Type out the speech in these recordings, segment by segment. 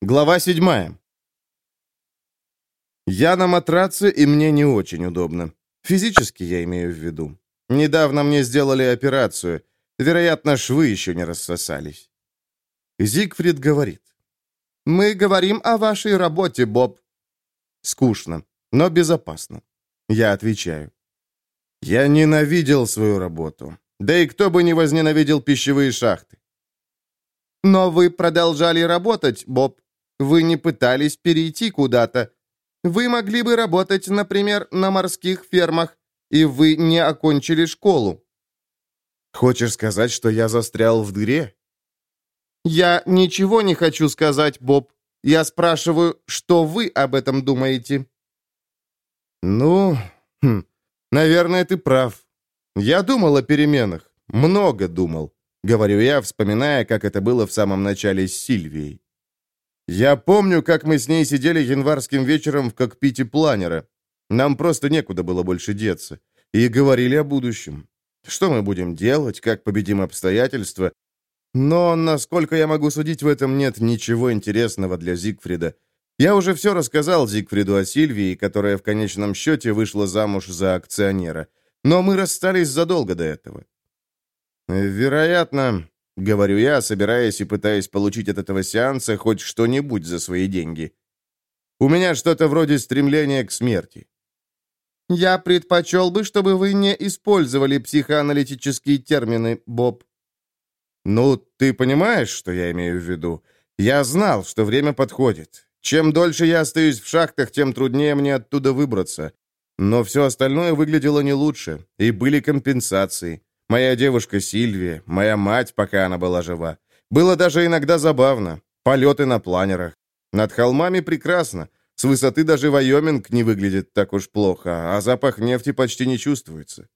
Глава 7. Я на матраце, и мне не очень удобно. Физически я имею в виду. Недавно мне сделали операцию. Вероятно, швы еще не рассосались. Зигфрид говорит. «Мы говорим о вашей работе, Боб». Скучно, но безопасно. Я отвечаю. Я ненавидел свою работу. Да и кто бы не возненавидел пищевые шахты. «Но вы продолжали работать, Боб. Вы не пытались перейти куда-то. Вы могли бы работать, например, на морских фермах, и вы не окончили школу». Хочешь сказать, что я застрял в дыре? Я ничего не хочу сказать, Боб. Я спрашиваю, что вы об этом думаете? Ну, наверное, ты прав. Я думал о переменах. Много думал. Говорю я, вспоминая, как это было в самом начале с Сильвией. Я помню, как мы с ней сидели январским вечером в кокпите планера. Нам просто некуда было больше деться. И говорили о будущем. Что мы будем делать, как победим обстоятельства. Но, насколько я могу судить, в этом нет ничего интересного для Зигфрида. Я уже все рассказал Зигфриду о Сильвии, которая в конечном счете вышла замуж за акционера. Но мы расстались задолго до этого. Вероятно, говорю я, собираясь и пытаясь получить от этого сеанса хоть что-нибудь за свои деньги. У меня что-то вроде стремления к смерти. Я предпочел бы, чтобы вы не использовали психоаналитические термины, Боб. Ну, ты понимаешь, что я имею в виду? Я знал, что время подходит. Чем дольше я остаюсь в шахтах, тем труднее мне оттуда выбраться. Но все остальное выглядело не лучше, и были компенсации. Моя девушка Сильвия, моя мать, пока она была жива. Было даже иногда забавно. Полеты на планерах. Над холмами прекрасно. С высоты даже Вайоминг не выглядит так уж плохо, а запах нефти почти не чувствуется.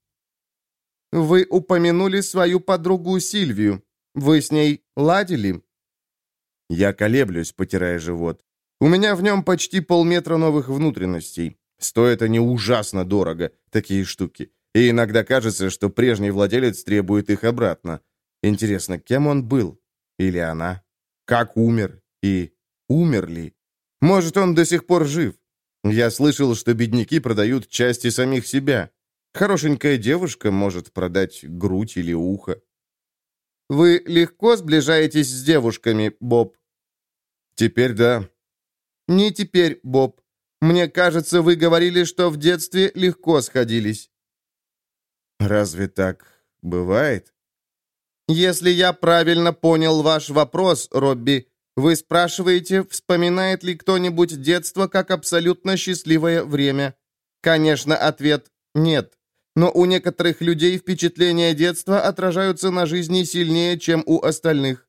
Вы упомянули свою подругу Сильвию. Вы с ней ладили? Я колеблюсь, потирая живот. У меня в нем почти полметра новых внутренностей. Стоят они ужасно дорого, такие штуки. И иногда кажется, что прежний владелец требует их обратно. Интересно, кем он был? Или она? Как умер? И умер ли? Может, он до сих пор жив? Я слышал, что бедняки продают части самих себя. Хорошенькая девушка может продать грудь или ухо. Вы легко сближаетесь с девушками, Боб? Теперь да. Не теперь, Боб. Мне кажется, вы говорили, что в детстве легко сходились. Разве так бывает? Если я правильно понял ваш вопрос, Робби, вы спрашиваете, вспоминает ли кто-нибудь детство как абсолютно счастливое время. Конечно, ответ «нет». Но у некоторых людей впечатления детства отражаются на жизни сильнее, чем у остальных.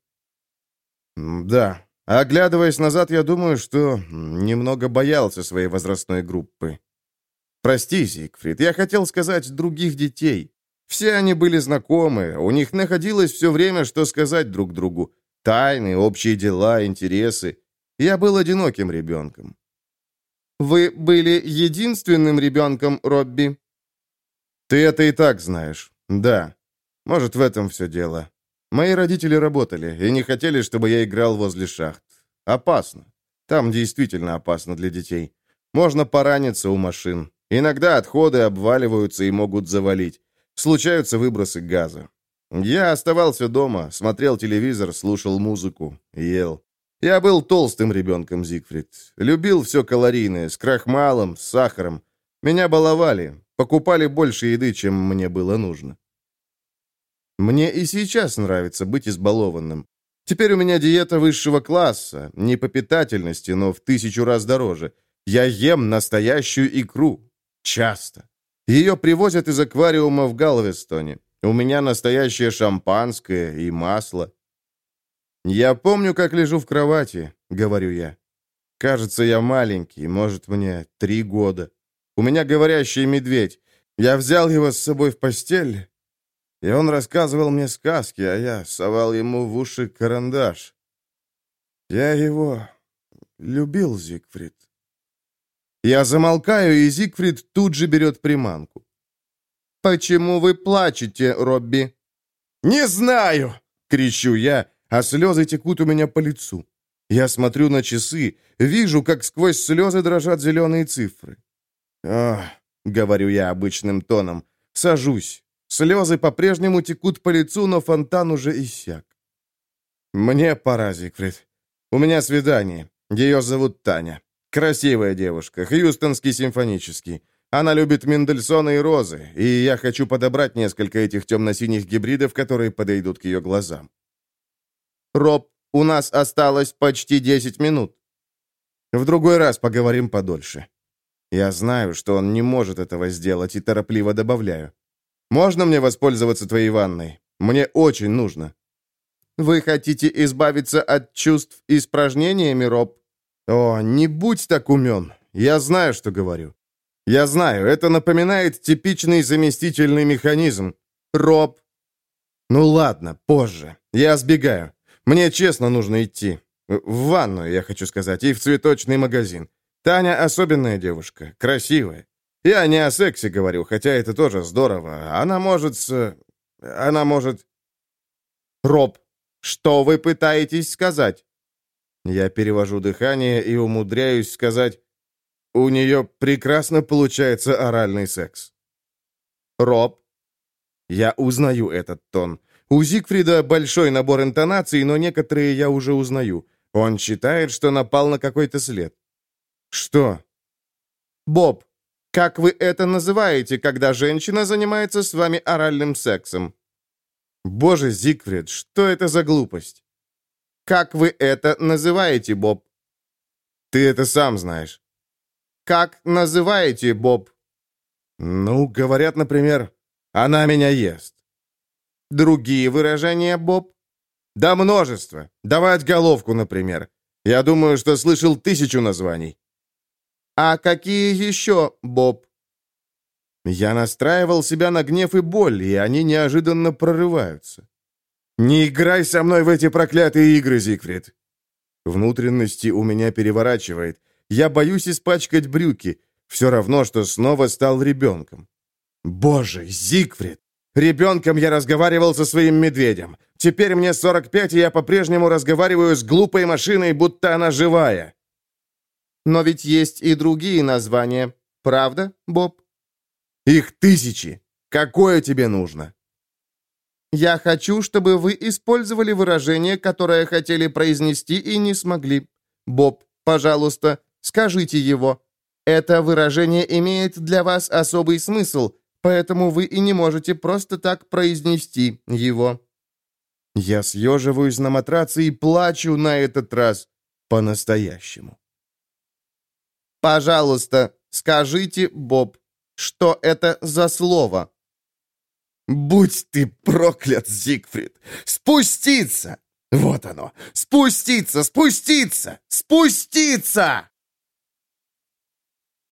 Да. Оглядываясь назад, я думаю, что немного боялся своей возрастной группы. Прости, Зигфрид, я хотел сказать других детей. Все они были знакомы, у них находилось все время, что сказать друг другу. Тайны, общие дела, интересы. Я был одиноким ребенком. Вы были единственным ребенком, Робби? Ты это и так знаешь. Да. Может, в этом все дело. Мои родители работали и не хотели, чтобы я играл возле шахт. Опасно. Там действительно опасно для детей. Можно пораниться у машин. Иногда отходы обваливаются и могут завалить. Случаются выбросы газа. Я оставался дома, смотрел телевизор, слушал музыку, ел. Я был толстым ребенком, Зигфрид. Любил все калорийное, с крахмалом, с сахаром. Меня баловали, покупали больше еды, чем мне было нужно. Мне и сейчас нравится быть избалованным. Теперь у меня диета высшего класса, не по питательности, но в 1000 раз дороже. Я ем настоящую икру. Часто. Ее привозят из аквариума в Галвестоне. У меня настоящее шампанское и масло. Я помню, как лежу в кровати, говорю я. Кажется, я маленький, может, мне 3 года. У меня говорящий медведь. Я взял его с собой в постель, и он рассказывал мне сказки, а я совал ему в уши карандаш. Я его любил, Зигфрид. Я замолкаю, и Зигфрид тут же берет приманку. «Почему вы плачете, Робби?» «Не знаю!» — кричу я, а слезы текут у меня по лицу. Я смотрю на часы, вижу, как сквозь слезы дрожат зеленые цифры. «Ах», — говорю я обычным тоном, сажусь. Слезы по-прежнему текут по лицу, но фонтан уже иссяк. «Мне пора, Зигфрид. У меня свидание. Ее зовут Таня. Красивая девушка, Хьюстонский симфонический. Она любит Мендельсона и розы, и я хочу подобрать несколько этих темно-синих гибридов, которые подойдут к ее глазам». «Роб, у нас осталось почти 10 минут». «В другой раз поговорим подольше». Я знаю, что он не может этого сделать, и торопливо добавляю. «Можно мне воспользоваться твоей ванной? Мне очень нужно». «Вы хотите избавиться от чувств испражнениями, Роб?» «О, не будь так умен. Я знаю, что говорю. Я знаю, это напоминает типичный заместительный механизм. Роб». «Ну ладно, позже. Я сбегаю. Мне честно нужно идти. В ванную, я хочу сказать, и в цветочный магазин. Таня особенная девушка, красивая. Я не о сексе говорю, хотя это тоже здорово. Она может... Роб, что вы пытаетесь сказать?» Я перевожу дыхание и умудряюсь сказать: «У нее прекрасно получается оральный секс». «Роб». Я узнаю этот тон. У Зигфрида большой набор интонаций, но некоторые я уже узнаю. Он считает, что напал на какой-то след. «Что?» «Боб, как вы это называете, когда женщина занимается с вами оральным сексом?» «Боже, Зигфрид, что это за глупость?» «Как вы это называете, Боб?» «Ты это сам знаешь». «Как называете, Боб?» «Ну, говорят, например, она меня ест». «Другие выражения, Боб?» «Да множество. Давать головку, например. Я думаю, что слышал 1000 названий». «А какие еще, Боб?» Я настраивал себя на гнев и боль, и они неожиданно прорываются. «Не играй со мной в эти проклятые игры, Зигфрид!» Внутренности у меня переворачивает. Я боюсь испачкать брюки. Все равно, что снова стал ребенком. «Боже, Зигфрид! Ребенком я разговаривал со своим медведем. Теперь мне 45, и я по-прежнему разговариваю с глупой машиной, будто она живая». «Но ведь есть и другие названия, правда, Боб?» «Их 1000. Какое тебе нужно?» «Я хочу, чтобы вы использовали выражение, которое хотели произнести и не смогли. Боб, пожалуйста, скажите его. Это выражение имеет для вас особый смысл, поэтому вы и не можете просто так произнести его». Я съеживаюсь на матраце и плачу на этот раз по-настоящему. «Пожалуйста, скажите, Боб, что это за слово?» «Будь ты проклят, Зигфрид! Спуститься! Вот оно! Спуститься! Спуститься! Спуститься!»